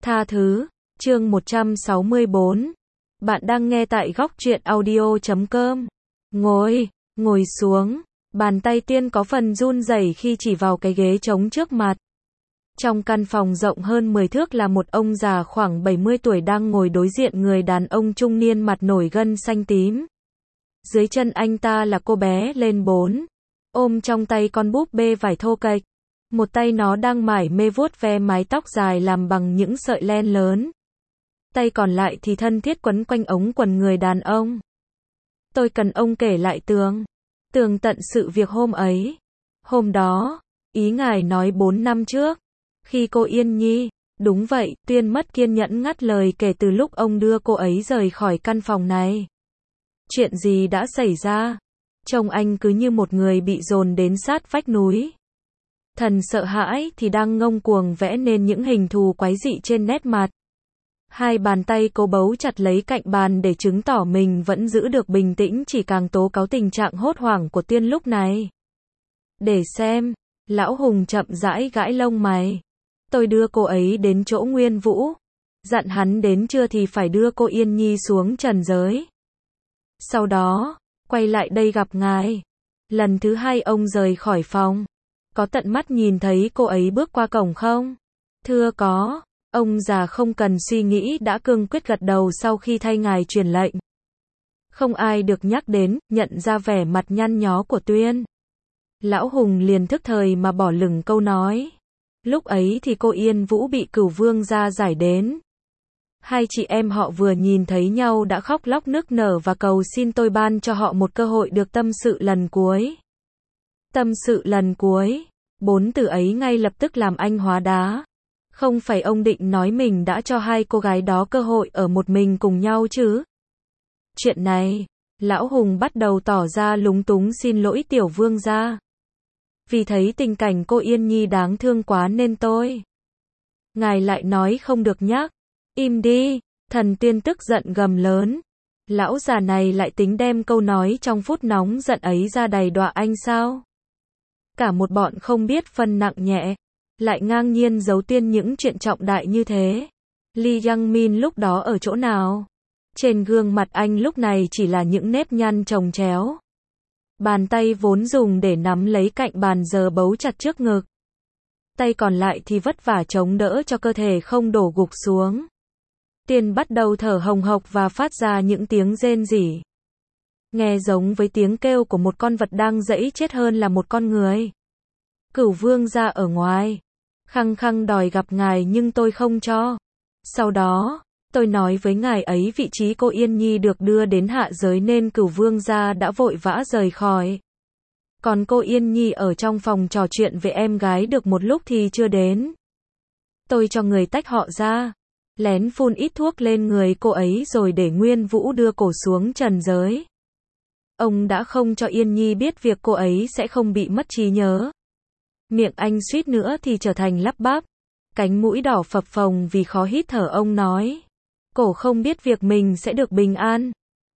Tha thứ, chương 164. Bạn đang nghe tại góc truyện audio.com. Ngồi xuống. Bàn tay Tiên có phần run rẩy khi chỉ vào cái ghế trống trước mặt. Trong căn phòng rộng hơn 10 thước là một ông già khoảng 70 tuổi đang ngồi đối diện người đàn ông trung niên mặt nổi gân xanh tím. Dưới chân anh ta là cô bé lên 4, ôm trong tay con búp bê vải thô kệch. Một tay nó đang mải mê vuốt ve mái tóc dài làm bằng những sợi len lớn. Tay còn lại thì thân thiết quấn quanh ống quần người đàn ông. Tôi cần ông kể lại tường tận sự việc hôm ấy. Hôm đó, ý ngài nói 4 năm trước, khi cô Yên Nhi, đúng vậy, Tuyên mất kiên nhẫn ngắt lời kể từ lúc ông đưa cô ấy rời khỏi căn phòng này. Chuyện gì đã xảy ra? Trông anh cứ như một người bị dồn đến sát vách núi. Thần sợ hãi thì đang ngông cuồng vẽ nên những hình thù quái dị trên nét mặt. Hai bàn tay cô bấu chặt lấy cạnh bàn để chứng tỏ mình vẫn giữ được bình tĩnh, chỉ càng tố cáo tình trạng hốt hoảng của Tuyên lúc này. Để xem, Lão Hùng chậm rãi gãi lông mày. Tôi đưa cô ấy đến chỗ Nguyên Vũ, dặn hắn đến trưa thì phải đưa cô Yên Nhi xuống trần giới. Sau đó, quay lại đây gặp ngài. Lần thứ hai ông rời khỏi phòng. Có tận mắt nhìn thấy cô ấy bước qua cổng không? Thưa có. Ông già không cần suy nghĩ đã cương quyết gật đầu sau khi thay ngài truyền lệnh. Không ai được nhắc đến, nhận ra vẻ mặt nhăn nhó của Tuyên. Lão Hùng liền thức thời mà bỏ lửng câu nói. Lúc ấy thì cô Yên Vũ bị Cửu Vương gia giải đến. Hai chị em họ vừa nhìn thấy nhau đã khóc lóc nức nở và cầu xin tôi ban cho họ một cơ hội được tâm sự lần cuối. Tâm sự lần cuối. 4 từ ấy ngay lập tức làm anh hóa đá. Không phải ông định nói mình đã cho hai cô gái đó cơ hội ở một mình cùng nhau chứ? Chuyện này, Lão Hùng bắt đầu tỏ ra lúng túng xin lỗi Tiểu Vương gia. Vì thấy tình cảnh cô Yên Nhi đáng thương quá nên tôi. Ngài lại nói không được nhắc. Im đi, thần Tiên tức giận gầm lớn. Lão già này lại tính đem câu nói trong phút nóng giận ấy ra đầy đọa anh sao? Cả một bọn không biết phân nặng nhẹ, lại ngang nhiên giấu Tiên những chuyện trọng đại như thế. Lee Young Min lúc đó ở chỗ nào? Trên gương mặt anh lúc này chỉ là những nếp nhăn chồng chéo. Bàn tay vốn dùng để nắm lấy cạnh bàn giờ bấu chặt trước ngực. Tay còn lại thì vất vả chống đỡ cho cơ thể không đổ gục xuống. Tiên bắt đầu thở hồng hộc và phát ra những tiếng rên rỉ. Nghe giống với tiếng kêu của một con vật đang giãy chết hơn là một con người. Cửu Vương gia ở ngoài. Khăng khăng đòi gặp ngài nhưng tôi không cho. Sau đó, tôi nói với ngài ấy vị trí cô Yên Nhi được đưa đến hạ giới nên Cửu Vương gia đã vội vã rời khỏi. Còn cô Yên Nhi ở trong phòng trò chuyện với em gái được một lúc thì chưa đến. Tôi cho người tách họ ra, lén phun ít thuốc lên người cô ấy rồi để Nguyên Vũ đưa cổ xuống trần giới. Ông đã không cho Yên Nhi biết việc cô ấy sẽ không bị mất trí nhớ. Miệng anh suýt nữa thì trở thành lắp bắp. Cánh mũi đỏ phập phồng vì khó hít thở, ông nói. Cổ không biết việc mình sẽ được bình an.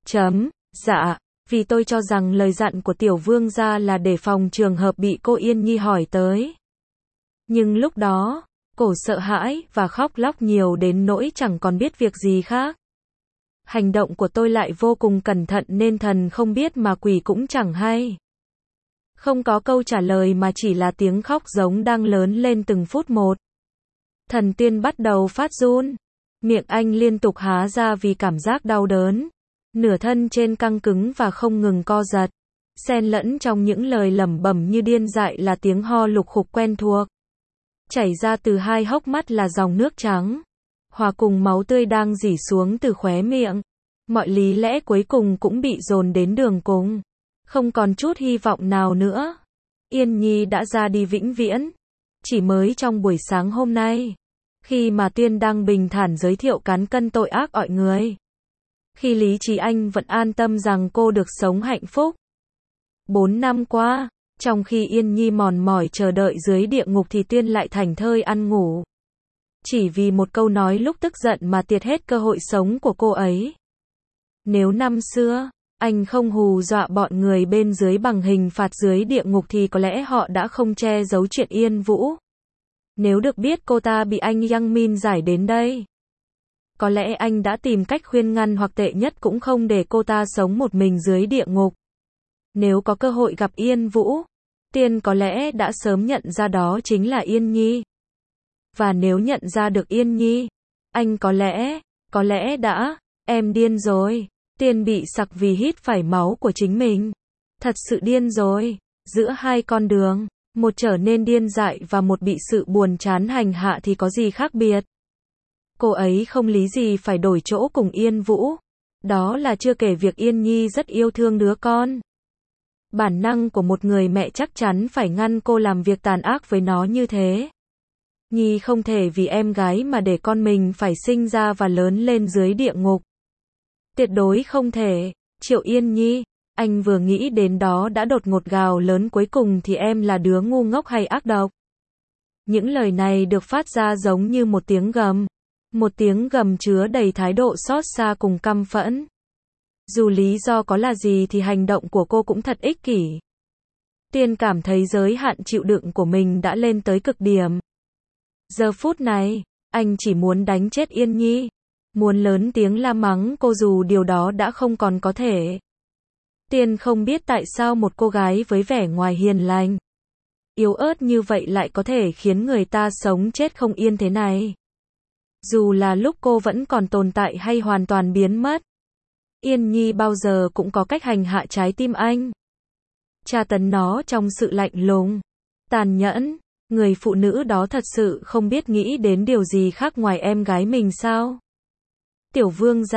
Dạ, vì tôi cho rằng lời dặn của Tiểu Vương gia là để phòng trường hợp bị cô Yên Nhi hỏi tới. Nhưng lúc đó, cổ sợ hãi và khóc lóc nhiều đến nỗi chẳng còn biết việc gì khác. Hành động của tôi lại vô cùng cẩn thận nên thần không biết mà quỷ cũng chẳng hay. Không có câu trả lời mà chỉ là tiếng khóc giống đang lớn lên từng phút một. Thần Tiên bắt đầu phát run. Miệng anh liên tục há ra vì cảm giác đau đớn. Nửa thân trên căng cứng và không ngừng co giật. Xen lẫn trong những lời lẩm bẩm như điên dại là tiếng ho lục khục quen thuộc. Chảy ra từ hai hốc mắt là dòng nước trắng. Hòa cùng máu tươi đang rỉ xuống từ khóe miệng. Mọi lý lẽ cuối cùng cũng bị dồn đến đường cùng. Không còn chút hy vọng nào nữa. Yên Nhi đã ra đi vĩnh viễn. Chỉ mới trong buổi sáng hôm nay, khi mà Tuyên đang bình thản giới thiệu cán cân tội ác mọi người. Khi lý trí anh vẫn an tâm rằng cô được sống hạnh phúc. 4 năm qua, trong khi Yên Nhi mòn mỏi chờ đợi dưới địa ngục thì Tuyên lại thảnh thơi ăn ngủ. Chỉ vì một câu nói lúc tức giận mà tiệt hết cơ hội sống của cô ấy. Nếu năm xưa, anh không hù dọa bọn người bên dưới bằng hình phạt dưới địa ngục thì có lẽ họ đã không che giấu chuyện Yên Vũ. Nếu được biết cô ta bị anh Yang Min giải đến đây, có lẽ anh đã tìm cách khuyên ngăn hoặc tệ nhất cũng không để cô ta sống một mình dưới địa ngục. Nếu có cơ hội gặp Yên Vũ, Tiên có lẽ đã sớm nhận ra đó chính là Yên Nhi. Và nếu nhận ra được Yên Nhi, anh có lẽ đã, em điên rồi. Tiên bị sặc vì hít phải máu của chính mình. Thật sự điên rồi. Giữa hai con đường, một trở nên điên dại và một bị sự buồn chán hành hạ thì có gì khác biệt. Cô ấy không lý gì phải đổi chỗ cùng Yên Vũ. Đó là chưa kể việc Yên Nhi rất yêu thương đứa con. Bản năng của một người mẹ chắc chắn phải ngăn cô làm việc tàn ác với nó như thế. Nhi không thể vì em gái mà để con mình phải sinh ra và lớn lên dưới địa ngục. Tuyệt đối không thể. Triệu Yên Nhi, anh vừa nghĩ đến đó đã đột ngột gào lớn, cuối cùng thì em là đứa ngu ngốc hay ác độc. Những lời này được phát ra giống như một tiếng gầm. Một tiếng gầm chứa đầy thái độ xót xa cùng căm phẫn. Dù lý do có là gì thì hành động của cô cũng thật ích kỷ. Tiên cảm thấy giới hạn chịu đựng của mình đã lên tới cực điểm. Giờ phút này, anh chỉ muốn đánh chết Yên Nhi. Muốn lớn tiếng la mắng cô dù điều đó đã không còn có thể. Tiên không biết tại sao một cô gái với vẻ ngoài hiền lành, yếu ớt như vậy lại có thể khiến người ta sống chết không yên thế này. Dù là lúc cô vẫn còn tồn tại hay hoàn toàn biến mất, Yên Nhi bao giờ cũng có cách hành hạ trái tim anh. Tra tấn nó trong sự lạnh lùng, tàn nhẫn. Người phụ nữ đó thật sự không biết nghĩ đến điều gì khác ngoài em gái mình sao? Tiểu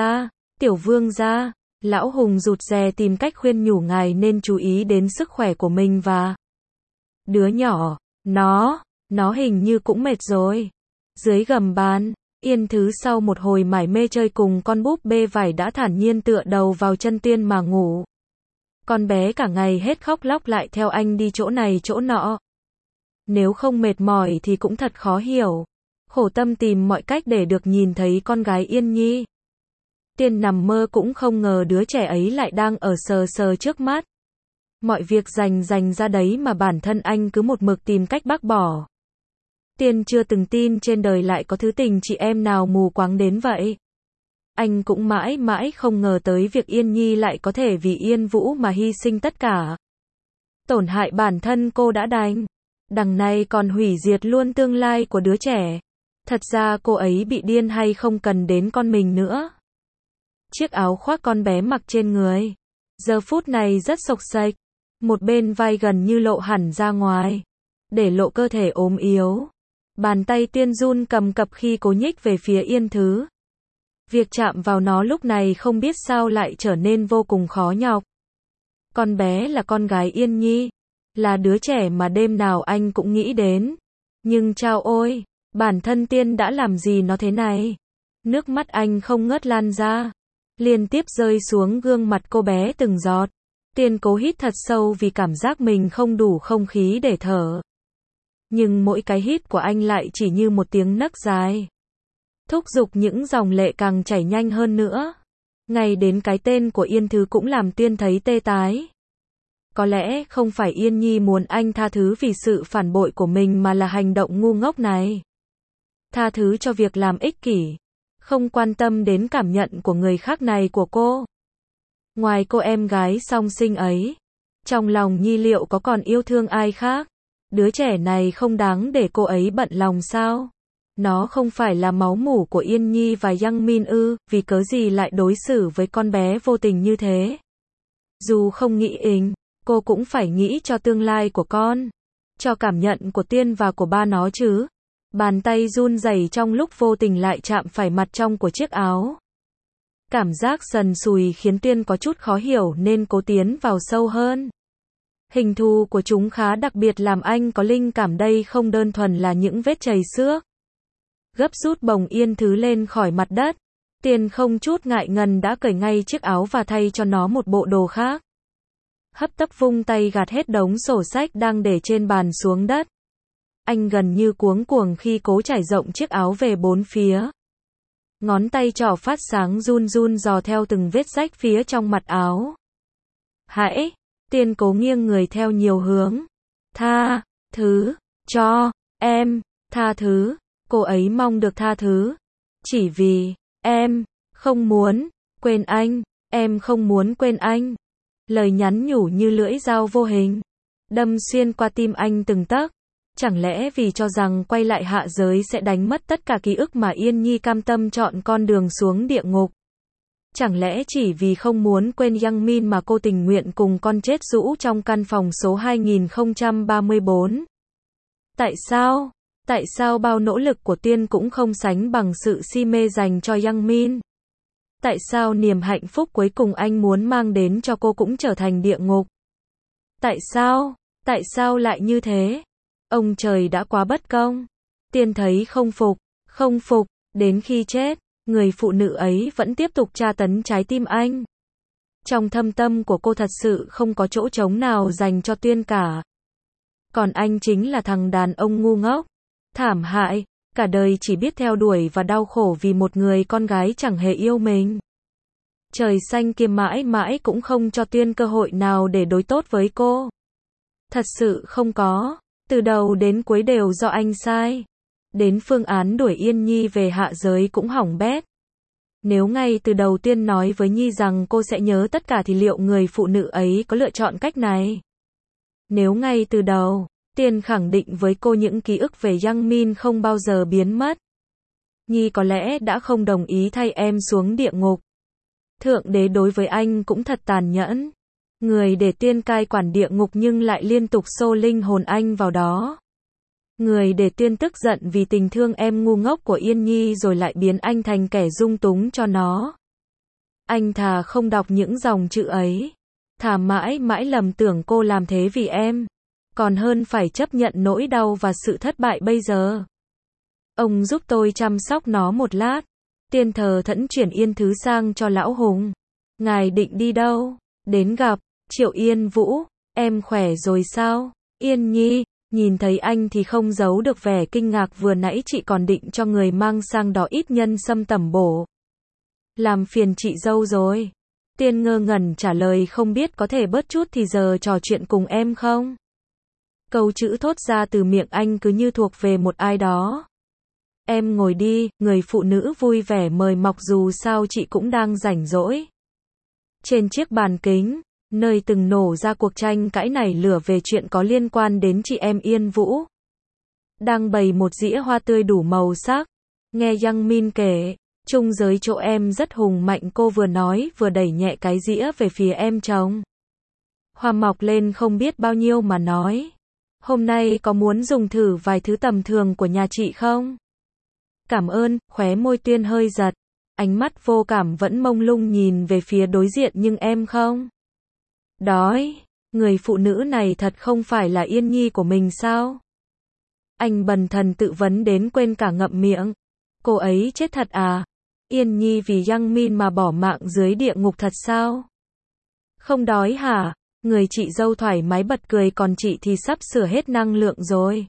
vương gia, lão Hùng rụt rè tìm cách khuyên nhủ ngài nên chú ý đến sức khỏe của mình và đứa nhỏ, nó hình như cũng mệt rồi. Dưới gầm bàn, Yên Thứ sau một hồi mải mê chơi cùng con búp bê vải đã thản nhiên tựa đầu vào chân Tiên mà ngủ. Con bé cả ngày hết khóc lóc lại theo anh đi chỗ này chỗ nọ. Nếu không mệt mỏi thì cũng thật khó hiểu. Khổ tâm tìm mọi cách để được nhìn thấy con gái Yên Nhi. Tiên nằm mơ cũng không ngờ đứa trẻ ấy lại đang ở sờ sờ trước mắt. Mọi việc dành ra đấy mà bản thân anh cứ một mực tìm cách bác bỏ. Tiên chưa từng tin trên đời lại có thứ tình chị em nào mù quáng đến vậy. Anh cũng mãi mãi không ngờ tới việc Yên Nhi lại có thể vì Yên Vũ mà hy sinh tất cả. Tổn hại bản thân cô đã đành. Đằng này còn hủy diệt luôn tương lai của đứa trẻ. Thật ra cô ấy bị điên hay không cần đến con mình nữa. Chiếc áo khoác con bé mặc trên người, giờ phút này rất xộc xệch. Một bên vai gần như lộ hẳn ra ngoài, để lộ cơ thể ốm yếu. Bàn tay Tiên run cầm cập khi cố nhích về phía Yên Thứ. Việc chạm vào nó lúc này không biết sao lại trở nên vô cùng khó nhọc. Con bé là con gái Yên Nhi, là đứa trẻ mà đêm nào anh cũng nghĩ đến. Nhưng chao ôi, bản thân Tiên đã làm gì nó thế này? Nước mắt anh không ngớt lan ra, liên tiếp rơi xuống gương mặt cô bé từng giọt. Tiên cố hít thật sâu vì cảm giác mình không đủ không khí để thở. Nhưng mỗi cái hít của anh lại chỉ như một tiếng nấc dài, thúc giục những dòng lệ càng chảy nhanh hơn nữa. Ngay đến cái tên của Yên Thứ cũng làm Tiên thấy tê tái. Có lẽ không phải Yên Nhi muốn anh tha thứ vì sự phản bội của mình mà là hành động ngu ngốc này. Tha thứ cho việc làm ích kỷ, không quan tâm đến cảm nhận của người khác này của cô. Ngoài cô em gái song sinh ấy, trong lòng Nhi liệu có còn yêu thương ai khác? Đứa trẻ này không đáng để cô ấy bận lòng sao? Nó không phải là máu mủ của Yên Nhi và Yang Min ư, vì cớ gì lại đối xử với con bé vô tình như thế? Dù không nghĩ cô cũng phải nghĩ cho tương lai của con, cho cảm nhận của Tiên và của ba nó chứ. Bàn tay run rẩy trong lúc vô tình lại chạm phải mặt trong của chiếc áo. Cảm giác sần sùi khiến Tiên có chút khó hiểu nên cố tiến vào sâu hơn. Hình thù của chúng khá đặc biệt làm anh có linh cảm đây không đơn thuần là những vết chày xước. Gấp rút bồng Yên Thứ lên khỏi mặt đất. Tiên không chút ngại ngần đã cởi ngay chiếc áo và thay cho nó một bộ đồ khác. Hấp tấp vung tay gạt hết đống sổ sách đang để trên bàn xuống đất. Anh gần như cuống cuồng khi cố trải rộng chiếc áo về bốn phía. Ngón tay trỏ phát sáng run run dò theo từng vết rách phía trong mặt áo. Hãy, Tiên cố nghiêng người theo nhiều hướng. Tha thứ cho em, Tha thứ, cô ấy mong được tha thứ. Chỉ vì, em, không muốn, quên anh, em không muốn quên anh. Lời nhắn nhủ như lưỡi dao vô hình, đâm xuyên qua tim anh từng tấc. Chẳng lẽ vì cho rằng quay lại hạ giới sẽ đánh mất tất cả ký ức mà Yên Nhi cam tâm chọn con đường xuống địa ngục? Chẳng lẽ chỉ vì không muốn quên Yang Min mà cô tình nguyện cùng con chết rũ trong căn phòng số 2034? Tại sao? Tại sao bao nỗ lực của Tiên cũng không sánh bằng sự si mê dành cho Yang Min? Tại sao niềm hạnh phúc cuối cùng anh muốn mang đến cho cô cũng trở thành địa ngục? Tại sao? Tại sao lại như thế? Ông trời đã quá bất công. Tiên thấy không phục, đến khi chết, người phụ nữ ấy vẫn tiếp tục tra tấn trái tim anh. Trong thâm tâm của cô thật sự không có chỗ trống nào dành cho Tiên cả. Còn anh chính là thằng đàn ông ngu ngốc, thảm hại, cả đời chỉ biết theo đuổi và đau khổ vì một người con gái chẳng hề yêu mình. Trời xanh kia mãi mãi cũng không cho Tiên cơ hội nào để đối tốt với cô. Thật sự không có, từ đầu đến cuối đều do anh sai. Đến phương án đuổi Yên Nhi về hạ giới cũng hỏng bét. Nếu ngay từ đầu Tiên nói với Nhi rằng cô sẽ nhớ tất cả thì liệu người phụ nữ ấy có lựa chọn cách này? Nếu ngay từ đầu, Tiên khẳng định với cô những ký ức về Yang Min không bao giờ biến mất, Nhi có lẽ đã không đồng ý thay em xuống địa ngục. Thượng đế đối với anh cũng thật tàn nhẫn. Người để Tiên cai quản địa ngục nhưng lại liên tục xô linh hồn anh vào đó. Người để Tiên tức giận vì tình thương em ngu ngốc của Yên Nhi rồi lại biến anh thành kẻ dung túng cho nó. Anh thà không đọc những dòng chữ ấy, thà mãi mãi lầm tưởng cô làm thế vì em, còn hơn phải chấp nhận nỗi đau và sự thất bại bây giờ. Ông giúp tôi chăm sóc nó một lát. Tiên thờ thẫn chuyển Yên Thứ sang cho lão Hùng. Ngài định đi đâu? Đến gặp Triệu Yên Vũ. Em khỏe rồi sao? Yên Nhi nhìn thấy anh thì không giấu được vẻ kinh ngạc, vừa nãy chị còn định cho người mang sang đó ít nhân sâm tẩm bổ. Làm phiền chị dâu rồi. Tiên ngơ ngẩn trả lời, không biết có thể bớt chút thì giờ trò chuyện cùng em không? Câu chữ thốt ra từ miệng anh cứ như thuộc về một ai đó. Em ngồi đi, người phụ nữ vui vẻ mời mọc, dù sao chị cũng đang rảnh rỗi. Trên chiếc bàn kính, nơi từng nổ ra cuộc tranh cãi nảy lửa về chuyện có liên quan đến chị em Yên Vũ, đang bày một dĩa hoa tươi đủ màu sắc. Nghe Yang Min kể, trung giới chỗ em rất hùng mạnh, cô vừa nói vừa đẩy nhẹ cái dĩa về phía em chồng. Hoa mọc lên không biết bao nhiêu mà nói. Hôm nay có muốn dùng thử vài thứ tầm thường của nhà chị không? Cảm ơn, khóe môi Tuyên hơi giật. Ánh mắt vô cảm vẫn mông lung nhìn về phía đối diện, nhưng em không đói. Người phụ nữ này thật không phải là Yên Nhi của mình sao? Anh bần thần tự vấn đến quên cả ngậm miệng. Cô ấy chết thật à? Yên Nhi vì Yang Min mà bỏ mạng dưới địa ngục thật sao? Không đói hả? Người chị dâu thoải mái bật cười, còn chị thì sắp sửa hết năng lượng rồi.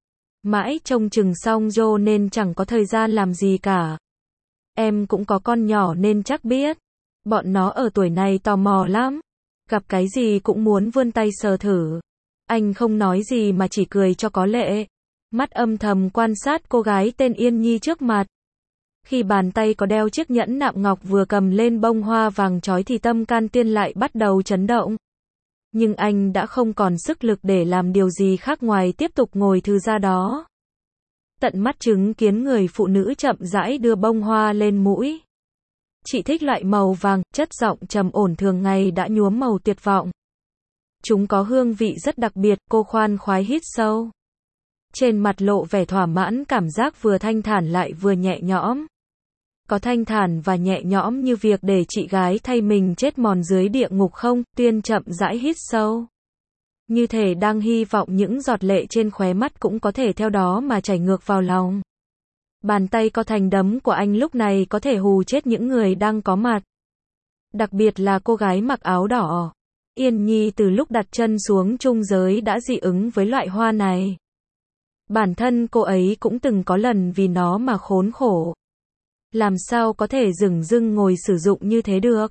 Mãi trông chừng xong Joe nên chẳng có thời gian làm gì cả. Em cũng có con nhỏ nên chắc biết. Bọn nó ở tuổi này tò mò lắm. Gặp cái gì cũng muốn vươn tay sờ thử. Anh không nói gì mà chỉ cười cho có lệ. Mắt âm thầm quan sát cô gái tên Yên Nhi trước mặt. Khi bàn tay có đeo chiếc nhẫn nạm ngọc vừa cầm lên bông hoa vàng chói thì tâm can Tiên lại bắt đầu chấn động. Nhưng anh đã không còn sức lực để làm điều gì khác ngoài tiếp tục ngồi thư ra đó. Tận mắt chứng kiến người phụ nữ chậm rãi đưa bông hoa lên mũi. Chị thích loại màu vàng, chất giọng trầm ổn thường ngày đã nhuốm màu tuyệt vọng. Chúng có hương vị rất đặc biệt, cô khoan khoái hít sâu. Trên mặt lộ vẻ thỏa mãn, cảm giác vừa thanh thản lại vừa nhẹ nhõm. Có thanh thản và nhẹ nhõm như việc để chị gái thay mình chết mòn dưới địa ngục không? Tuyên chậm rãi hít sâu. Như thể đang hy vọng những giọt lệ trên khóe mắt cũng có thể theo đó mà chảy ngược vào lòng. Bàn tay co thành đấm của anh lúc này có thể hù chết những người đang có mặt. Đặc biệt là cô gái mặc áo đỏ. Yên Nhi từ lúc đặt chân xuống trung giới đã dị ứng với loại hoa này. Bản thân cô ấy cũng từng có lần vì nó mà khốn khổ. Làm sao có thể dửng dưng ngồi sử dụng như thế được?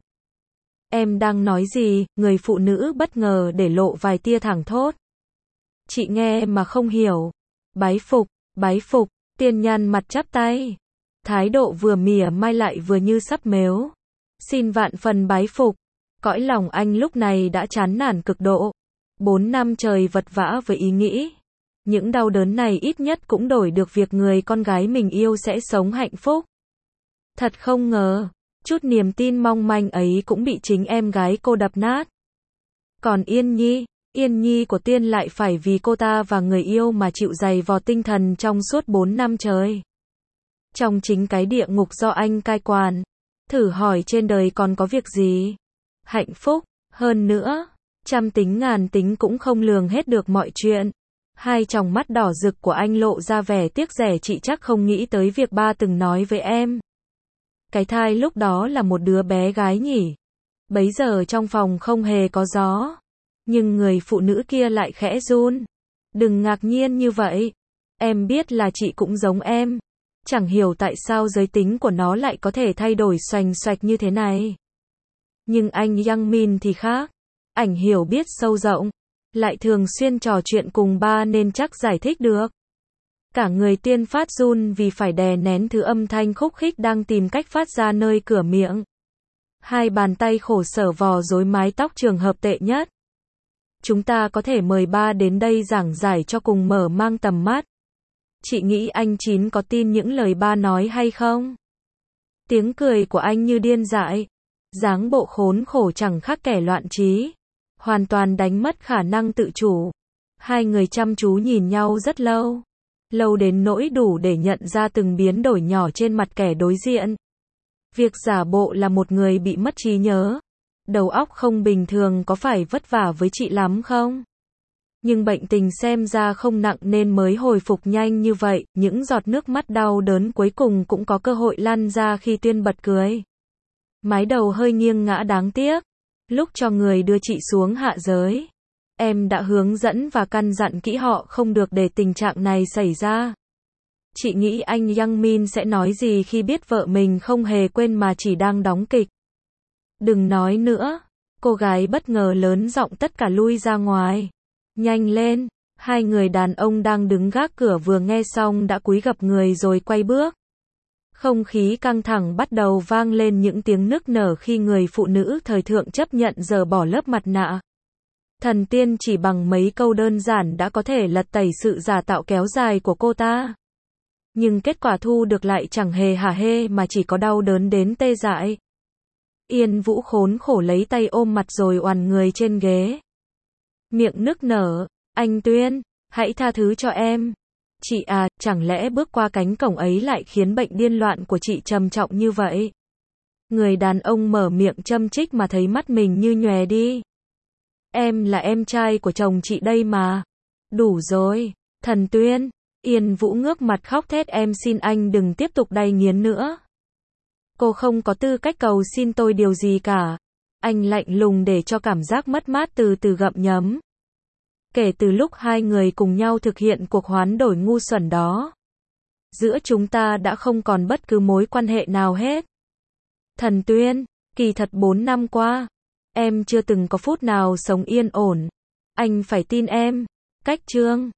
Em đang nói gì? Người phụ nữ bất ngờ để lộ vài tia thẳng thốt. Chị nghe mà không hiểu. Bái phục, Bái phục, Tiên nhăn mặt chắp tay. Thái độ vừa mỉa mai lại vừa như sắp mếu. Xin vạn phần bái phục. Cõi lòng anh lúc này đã chán nản cực độ. 4 năm trời vật vã với ý nghĩ. Những đau đớn này ít nhất cũng đổi được việc người con gái mình yêu sẽ sống hạnh phúc. Thật không ngờ, chút niềm tin mong manh ấy cũng bị chính em gái cô đập nát. Còn Yên Nhi của Tiên lại phải vì cô ta và người yêu mà chịu dày vò tinh thần trong suốt 4 năm trời. Trong chính cái địa ngục do anh cai quản. Thử hỏi trên đời còn có việc gì hạnh phúc hơn nữa. Trăm tính ngàn tính cũng không lường hết được mọi chuyện. Hai tròng mắt đỏ rực của anh lộ ra vẻ tiếc rẻ. Chị chắc không nghĩ tới việc ba từng nói với em. Cái thai lúc đó là một đứa bé gái nhỉ. Bấy giờ trong phòng không hề có gió. Nhưng người phụ nữ kia lại khẽ run. Đừng ngạc nhiên như vậy. Em biết là chị cũng giống em. Chẳng hiểu tại sao giới tính của nó lại có thể thay đổi xoành xoạch như thế này. Nhưng anh Yang Min thì khác. Ảnh hiểu biết sâu rộng. Lại thường xuyên trò chuyện cùng ba nên chắc giải thích được. Cả người Tiên phát run vì phải đè nén thứ âm thanh khúc khích đang tìm cách phát ra nơi cửa miệng. Hai bàn tay khổ sở vò rối mái tóc trường hợp tệ nhất. Chúng ta có thể mời ba đến đây giảng giải cho cùng mở mang tầm mắt. Chị nghĩ anh Chín có tin những lời ba nói hay không? Tiếng cười của anh như điên dại. Dáng bộ khốn khổ chẳng khác kẻ loạn trí. Hoàn toàn đánh mất khả năng tự chủ. Hai người chăm chú nhìn nhau rất lâu. Lâu đến nỗi đủ để nhận ra từng biến đổi nhỏ trên mặt kẻ đối diện. Việc giả bộ là một người bị mất trí nhớ. Đầu óc không bình thường có phải vất vả với chị lắm không? Nhưng bệnh tình xem ra không nặng nên mới hồi phục nhanh như vậy. Những giọt nước mắt đau đớn cuối cùng cũng có cơ hội lăn ra khi Tiên bật cười. Mái đầu hơi nghiêng ngã đáng tiếc. Lúc cho người đưa chị xuống hạ giới, em đã hướng dẫn và căn dặn kỹ họ không được để tình trạng này xảy ra. Chị nghĩ anh Yang Min sẽ nói gì khi biết vợ mình không hề quên mà chỉ đang đóng kịch. Đừng nói nữa. Cô gái bất ngờ lớn giọng tất cả lui ra ngoài. Nhanh lên. Hai người đàn ông đang đứng gác cửa vừa nghe xong đã cúi gập người rồi quay bước. Không khí căng thẳng bắt đầu vang lên những tiếng nức nở khi người phụ nữ thời thượng chấp nhận dỡ bỏ lớp mặt nạ. Thần tiên chỉ bằng mấy câu đơn giản đã có thể lật tẩy sự giả tạo kéo dài của cô ta. Nhưng kết quả thu được lại chẳng hề hả hê mà chỉ có đau đớn đến tê dại. Yên Vũ khốn khổ lấy tay ôm mặt rồi oằn người trên ghế. Miệng nức nở, anh Tuyên, hãy tha thứ cho em. Chị à, chẳng lẽ bước qua cánh cổng ấy lại khiến bệnh điên loạn của chị trầm trọng như vậy? Người đàn ông mở miệng châm chích mà thấy mắt mình như nhòe đi. Em là em trai của chồng chị đây mà. Đủ rồi, thần Tuyên. Yên Vũ ngước mặt khóc thét em xin anh đừng tiếp tục đay nghiến nữa. Cô không có tư cách cầu xin tôi điều gì cả. Anh lạnh lùng để cho cảm giác mất mát từ từ gặm nhấm. Kể từ lúc hai người cùng nhau thực hiện cuộc hoán đổi ngu xuẩn đó, giữa chúng ta đã không còn bất cứ mối quan hệ nào hết. Thần Tuyên, kỳ thật 4 năm qua, em chưa từng có phút nào sống yên ổn. Anh phải tin em. Cách chương